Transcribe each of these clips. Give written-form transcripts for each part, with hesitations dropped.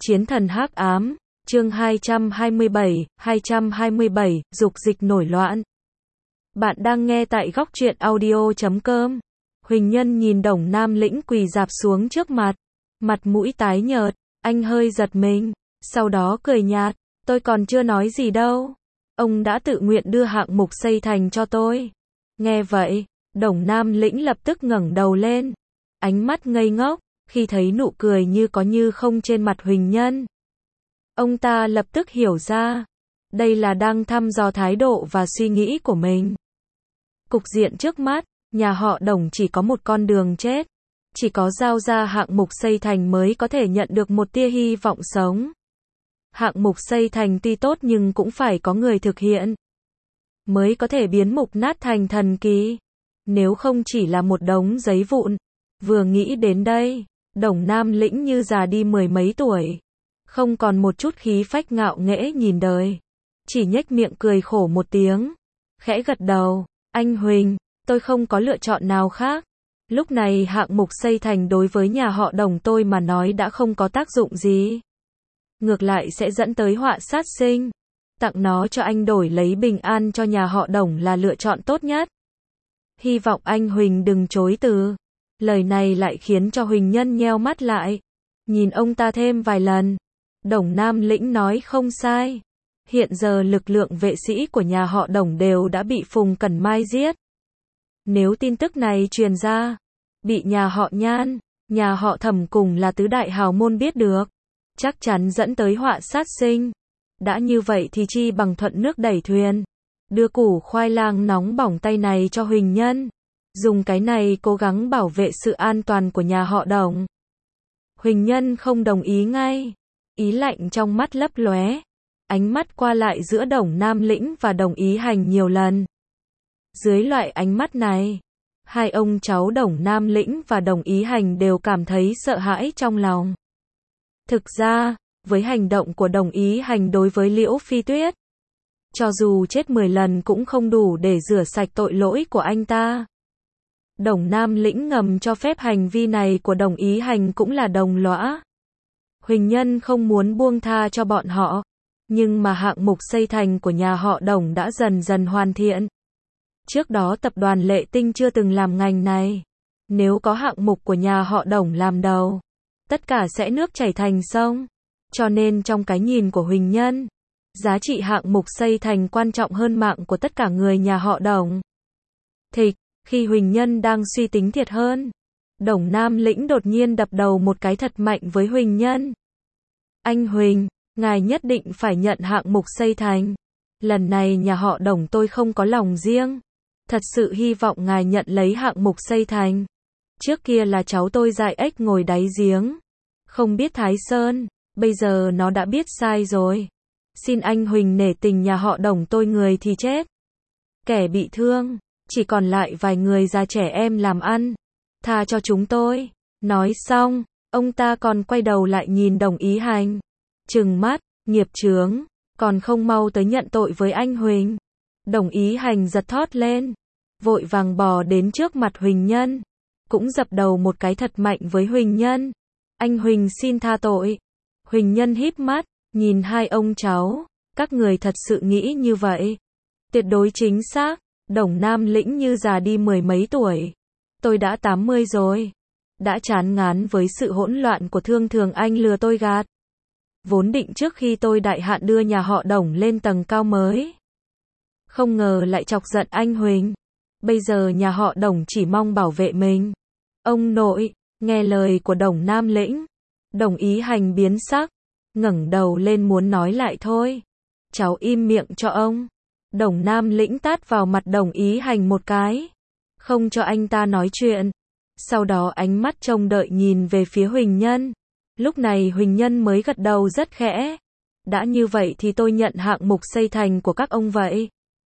Chiến thần hắc ám, chương 227, dục dịch nổi loạn. Bạn đang nghe tại góc truyện audio.com. Huỳnh Nhân nhìn Đồng Nam Lĩnh quỳ rạp xuống trước mặt mũi tái nhợt, anh hơi giật mình, sau đó cười nhạt, tôi còn chưa nói gì đâu. Ông đã tự nguyện đưa hạng mục xây thành cho tôi. Nghe vậy, Đồng Nam Lĩnh lập tức ngẩng đầu lên, ánh mắt ngây ngốc, khi thấy nụ cười như có như không trên mặt Huỳnh Nhân. Ông ta lập tức hiểu ra, đây là đang thăm dò thái độ và suy nghĩ của mình. Cục diện trước mắt, nhà họ Đồng chỉ có một con đường chết. Chỉ có giao ra hạng mục xây thành mới có thể nhận được một tia hy vọng sống. Hạng mục xây thành tuy tốt nhưng cũng phải có người thực hiện, mới có thể biến mục nát thành thần kỳ. Nếu không chỉ là một đống giấy vụn. Vừa nghĩ đến đây, Đồng Nam Lĩnh như già đi mười mấy tuổi. Không còn một chút khí phách ngạo nghễ nhìn đời. Chỉ nhếch miệng cười khổ một tiếng. Khẽ gật đầu, anh Huỳnh, tôi không có lựa chọn nào khác. Lúc này hạng mục xây thành đối với nhà họ Đồng tôi mà nói đã không có tác dụng gì. Ngược lại sẽ dẫn tới họa sát sinh. Tặng nó cho anh đổi lấy bình an cho nhà họ Đồng là lựa chọn tốt nhất. Hy vọng anh Huỳnh đừng chối từ. Lời này lại khiến cho Huỳnh Nhân nheo mắt lại. Nhìn ông ta thêm vài lần. Đồng Nam Lĩnh nói không sai. Hiện giờ lực lượng vệ sĩ của nhà họ Đồng đều đã bị Phùng Cẩn Mai giết. Nếu tin tức này truyền ra, bị nhà họ Nhan, nhà họ Thẩm cùng là tứ đại hào môn biết được, chắc chắn dẫn tới họa sát sinh. Đã như vậy thì chi bằng thuận nước đẩy thuyền. Đưa củ khoai lang nóng bỏng tay này cho Huỳnh Nhân. Dùng cái này cố gắng bảo vệ sự an toàn của nhà họ Đồng. Huỳnh Nhân không đồng ý ngay. Ý lạnh trong mắt lấp lóe. Ánh mắt qua lại giữa Đồng Nam Lĩnh và Đồng Ý Hành nhiều lần. Dưới loại ánh mắt này, hai ông cháu Đồng Nam Lĩnh và Đồng Ý Hành đều cảm thấy sợ hãi trong lòng. Thực ra, với hành động của Đồng Ý Hành đối với Liễu Phi Tuyết, cho dù chết 10 lần cũng không đủ để rửa sạch tội lỗi của anh ta. Đồng Nam Lĩnh ngầm cho phép hành vi này của Đồng Ý Hành cũng là đồng lõa. Huỳnh Nhân không muốn buông tha cho bọn họ, nhưng mà hạng mục xây thành của nhà họ Đồng đã dần dần hoàn thiện. Trước đó tập đoàn Lệ Tinh chưa từng làm ngành này. Nếu có hạng mục của nhà họ Đồng làm đầu, tất cả sẽ nước chảy thành sông. Cho nên trong cái nhìn của Huỳnh Nhân, giá trị hạng mục xây thành quan trọng hơn mạng của tất cả người nhà họ Đồng. Thịch, khi Huỳnh Nhân đang suy tính thiệt hơn, Đồng Nam Lĩnh đột nhiên đập đầu một cái thật mạnh với Huỳnh Nhân. Anh Huỳnh, ngài nhất định phải nhận hạng mục xây thành. Lần này nhà họ Đồng tôi không có lòng riêng. Thật sự hy vọng ngài nhận lấy hạng mục xây thành. Trước kia là cháu tôi dại ếch ngồi đáy giếng. Không biết Thái Sơn, bây giờ nó đã biết sai rồi. Xin anh Huỳnh nể tình nhà họ Đồng tôi, người thì chết, kẻ bị thương, chỉ còn lại vài người già trẻ em làm ăn. Tha cho chúng tôi. Nói xong, ông ta còn quay đầu lại nhìn Đồng Ý Hành. Trừng mắt, nghiệp chướng, còn không mau tới nhận tội với anh Huỳnh. Đồng Ý Hành giật thót lên, vội vàng bò đến trước mặt Huỳnh Nhân, cũng dập đầu một cái thật mạnh với Huỳnh Nhân. Anh Huỳnh xin tha tội. Huỳnh Nhân híp mắt, nhìn hai ông cháu, các người thật sự nghĩ như vậy? Tuyệt đối chính xác. Đồng Nam Lĩnh như già đi mười mấy tuổi. Tôi đã 80 rồi. Đã chán ngán với sự hỗn loạn của Thương Thường Anh lừa tôi gạt. Vốn định trước khi tôi đại hạn đưa nhà họ Đồng lên tầng cao mới. Không ngờ lại chọc giận anh Huỳnh. Bây giờ nhà họ Đồng chỉ mong bảo vệ mình. Ông nội, nghe lời của Đồng Nam Lĩnh. Đồng Ý Hành biến sắc, ngẩng đầu lên muốn nói lại thôi. Cháu im miệng cho ông. Đồng Nam Lĩnh tát vào mặt Đồng Ý Hành một cái, không cho anh ta nói chuyện. Sau đó ánh mắt trông đợi nhìn về phía Huỳnh Nhân. Lúc này Huỳnh Nhân mới gật đầu rất khẽ. Đã như vậy thì tôi nhận hạng mục xây thành của các ông vậy.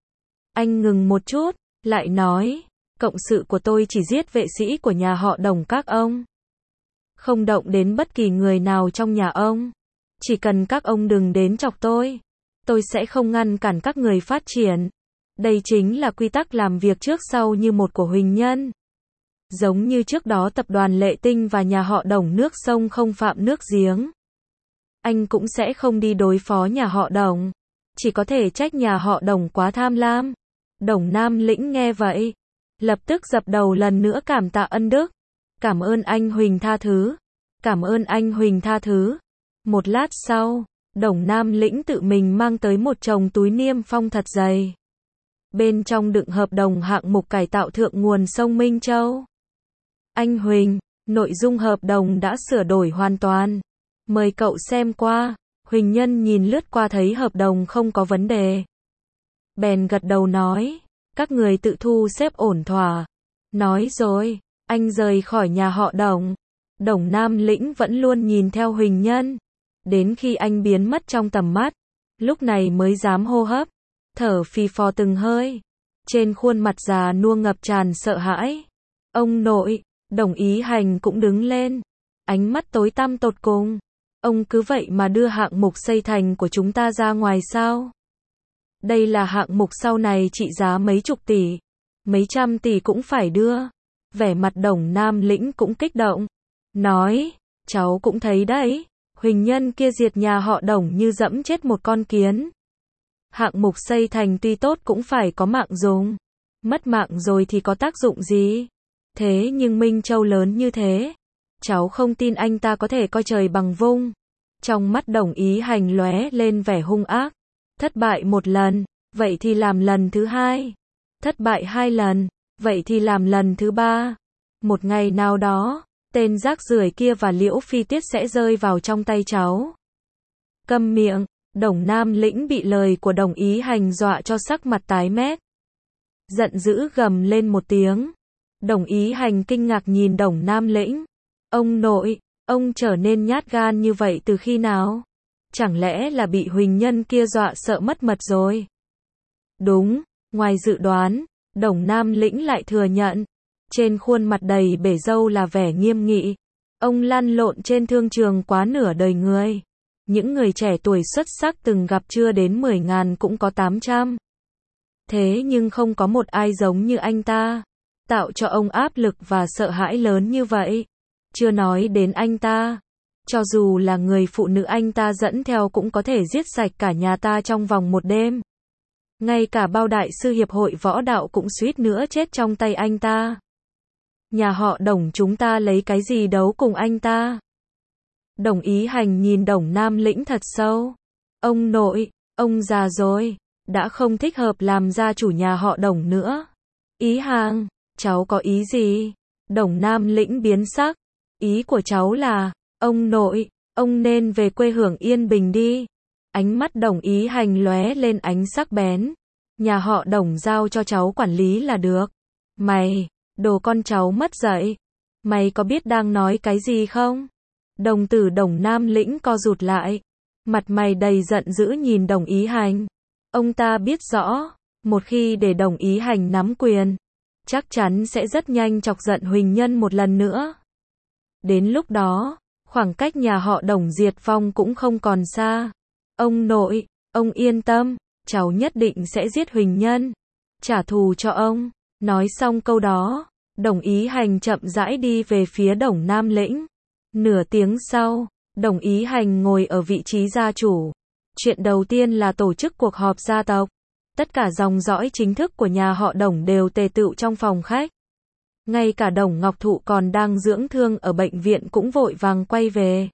Anh ngừng một chút, lại nói, cộng sự của tôi chỉ giết vệ sĩ của nhà họ Đồng các ông. Không động đến bất kỳ người nào trong nhà ông. Chỉ cần các ông đừng đến chọc tôi sẽ không ngăn cản các người phát triển. Đây chính là quy tắc làm việc trước sau như một của Huỳnh Nhân. Giống như trước đó tập đoàn Lệ Tinh và nhà họ Đồng nước sông không phạm nước giếng. anh cũng sẽ không đi đối phó nhà họ Đồng. Chỉ có thể trách nhà họ Đồng quá tham lam. Đồng Nam Lĩnh nghe vậy, lập tức dập đầu lần nữa cảm tạ ân đức. Cảm ơn anh Huỳnh tha thứ. Cảm ơn anh Huỳnh tha thứ. Một lát sau, Đồng Nam Lĩnh tự mình mang tới một chồng túi niêm phong thật dày. Bên trong đựng hợp đồng hạng mục cải tạo thượng nguồn sông Minh Châu. Anh Huỳnh, nội dung hợp đồng đã sửa đổi hoàn toàn. Mời cậu xem qua. Huỳnh Nhân nhìn lướt qua thấy hợp đồng không có vấn đề. Bèn gật đầu nói, các người tự thu xếp ổn thỏa. Nói rồi, anh rời khỏi nhà họ Đồng. Đồng Nam Lĩnh vẫn luôn nhìn theo Huỳnh Nhân. Đến khi anh biến mất trong tầm mắt, lúc này mới dám hô hấp, thở phì phò từng hơi. Trên khuôn mặt già nua ngập tràn sợ hãi. Ông nội, Đồng Ý Hành cũng đứng lên. Ánh mắt tối tăm tột cùng. Ông cứ vậy mà đưa hạng mục xây thành của chúng ta ra ngoài sao? Đây là hạng mục sau này trị giá mấy chục tỷ, mấy trăm tỷ cũng phải đưa. Vẻ mặt Đồng Nam Lĩnh cũng kích động. Nói, cháu cũng thấy đấy, Huỳnh Nhân kia diệt nhà họ Đồng như dẫm chết một con kiến. Hạng mục xây thành tuy tốt cũng phải có mạng dùng. Mất mạng rồi thì có tác dụng gì? Thế nhưng Minh Châu lớn như thế, cháu không tin anh ta có thể coi trời bằng vung. Trong mắt Đồng Ý Hành lóe lên vẻ hung ác. Thất bại một lần, vậy thì làm lần thứ hai. Thất bại hai lần, vậy thì làm lần thứ ba. Một ngày nào đó, tên rác rưởi kia và Liễu Phi Tiết sẽ rơi vào trong tay cháu. Câm miệng. Đồng Nam Lĩnh bị lời của Đồng Ý Hành dọa cho sắc mặt tái mét. Giận dữ gầm lên một tiếng. Đồng Ý Hành kinh ngạc nhìn Đồng Nam Lĩnh. Ông nội, ông trở nên nhát gan như vậy từ khi nào? Chẳng lẽ là bị Huỳnh Nhân kia dọa sợ mất mật rồi? Đúng, ngoài dự đoán, Đồng Nam Lĩnh lại thừa nhận. Trên khuôn mặt đầy bể râu là vẻ nghiêm nghị. Ông lăn lộn trên thương trường quá nửa đời người. Những người trẻ tuổi xuất sắc từng gặp chưa đến 10.000 cũng có 800. Thế nhưng không có một ai giống như anh ta. Tạo cho ông áp lực và sợ hãi lớn như vậy. Chưa nói đến anh ta. Cho dù là người phụ nữ anh ta dẫn theo cũng có thể giết sạch cả nhà ta trong vòng một đêm. Ngay cả bao đại sư hiệp hội võ đạo cũng suýt nữa chết trong tay anh ta. Nhà họ Đồng chúng ta lấy cái gì đấu cùng anh ta? Đồng Ý Hành nhìn Đồng Nam Lĩnh thật sâu. Ông nội, ông già rồi, đã không thích hợp làm gia chủ nhà họ Đồng nữa. Ý Hàng, cháu có ý gì? Đồng Nam Lĩnh biến sắc. Ý của cháu là, ông nội, ông nên về quê hưởng yên bình đi. Ánh mắt Đồng Ý Hành lóe lên ánh sắc bén. Nhà họ Đồng giao cho cháu quản lý là được. Mày, đồ con cháu mất dạy. Mày có biết đang nói cái gì không? Đồng tử Đồng Nam Lĩnh co rụt lại. Mặt mày đầy giận dữ nhìn Đồng Ý Hành. Ông ta biết rõ, một khi để Đồng Ý Hành nắm quyền, chắc chắn sẽ rất nhanh chọc giận Huỳnh Nhân một lần nữa. Đến lúc đó, khoảng cách nhà họ Đồng diệt vong cũng không còn xa. Ông nội, ông yên tâm, cháu nhất định sẽ giết Huỳnh Nhân, trả thù cho ông. Nói xong câu đó, Đồng Ý Hành chậm rãi đi về phía Đồng Nam Lĩnh. Nửa tiếng sau, Đồng Ý Hành ngồi ở vị trí gia chủ. Chuyện đầu tiên là tổ chức cuộc họp gia tộc. Tất cả dòng dõi chính thức của nhà họ Đồng đều tề tựu trong phòng khách. Ngay cả Đồng Ngọc Thụ còn đang dưỡng thương ở bệnh viện cũng vội vàng quay về.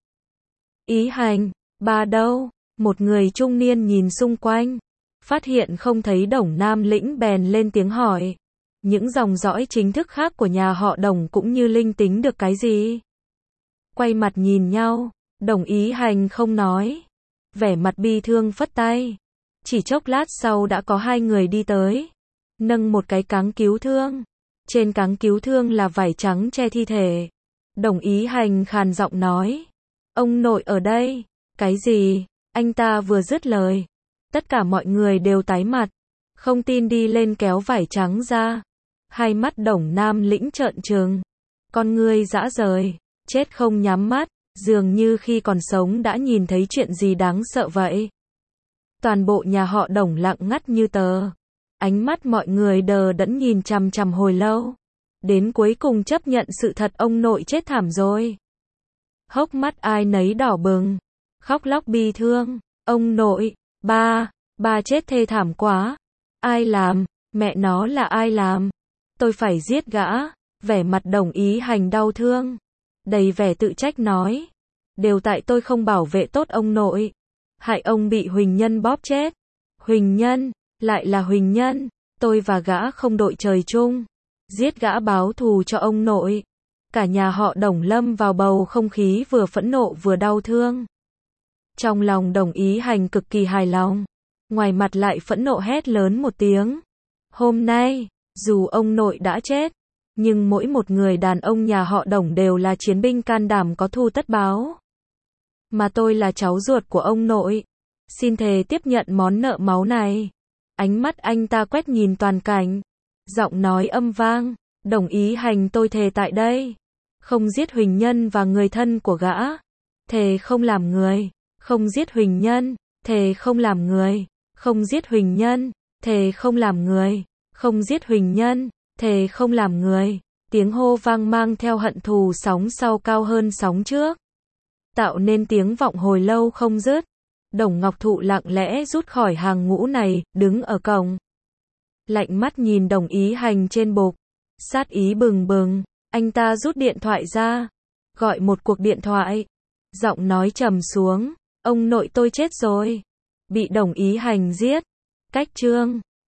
Ý Hành, bà đâu? Một người trung niên nhìn xung quanh, phát hiện không thấy Đồng Nam Lĩnh bèn lên tiếng hỏi. Những dòng dõi chính thức khác của nhà họ Đồng cũng như linh tính được cái gì? Quay mặt nhìn nhau, Đồng Ý Hành không nói. Vẻ mặt bi thương phất tay. Chỉ chốc lát sau đã có hai người đi tới. Nâng một cái cáng cứu thương. Trên cáng cứu thương là vải trắng che thi thể. Đồng Ý Hành khàn giọng nói. Ông nội ở đây. Cái gì? Anh ta vừa dứt lời. Tất cả mọi người đều tái mặt. Không tin đi lên kéo vải trắng ra. Hai mắt Đồng Nam Lĩnh trợn trừng. Con ngươi dã rời. Chết không nhắm mắt. Dường như khi còn sống đã nhìn thấy chuyện gì đáng sợ vậy. Toàn bộ nhà họ Đồng lặng ngắt như tờ. Ánh mắt mọi người đờ đẫn nhìn chằm chằm hồi lâu. Đến cuối cùng chấp nhận sự thật ông nội chết thảm rồi. Hốc mắt ai nấy đỏ bừng. khóc lóc bi thương. Ông nội, ba chết thê thảm quá. Ai làm? Mẹ nó là ai làm? Tôi phải giết gã. Vẻ mặt Đồng Ý Hành đau thương, đầy vẻ tự trách nói. Đều tại tôi không bảo vệ tốt ông nội. Hại ông bị Huỳnh Nhân bóp chết. Huỳnh Nhân, lại là Huỳnh Nhân. Tôi và gã không đội trời chung. Giết gã báo thù cho ông nội. Cả nhà họ Đồng lâm vào bầu không khí vừa phẫn nộ vừa đau thương. Trong lòng Đồng Ý Hành cực kỳ hài lòng. Ngoài mặt lại phẫn nộ hét lớn một tiếng. Hôm nay, dù ông nội đã chết, nhưng mỗi một người đàn ông nhà họ Đồng đều là chiến binh can đảm có thù tất báo. Mà tôi là cháu ruột của ông nội. Xin thề tiếp nhận món nợ máu này. Ánh mắt anh ta quét nhìn toàn cảnh. Giọng nói âm vang. Đồng Ý Hành, tôi thề tại đây. Không giết Huỳnh Nhân và người thân của gã. Thề không làm người. Không giết Huỳnh Nhân. Thề không làm người. Không giết Huỳnh Nhân. Thề không làm người. Không giết Huỳnh Nhân. Thề không làm người. Tiếng hô vang mang theo hận thù sóng sau cao hơn sóng trước, tạo nên tiếng vọng hồi lâu không dứt. Đồng Ngọc Thụ lặng lẽ rút khỏi hàng ngũ này, đứng ở cổng. Lạnh mắt nhìn Đồng Ý Hành trên bục. Sát ý bừng bừng, anh ta rút điện thoại ra. Gọi một cuộc điện thoại. Giọng nói trầm xuống. Ông nội tôi chết rồi. Bị Đồng Ý Hành giết. Cách chương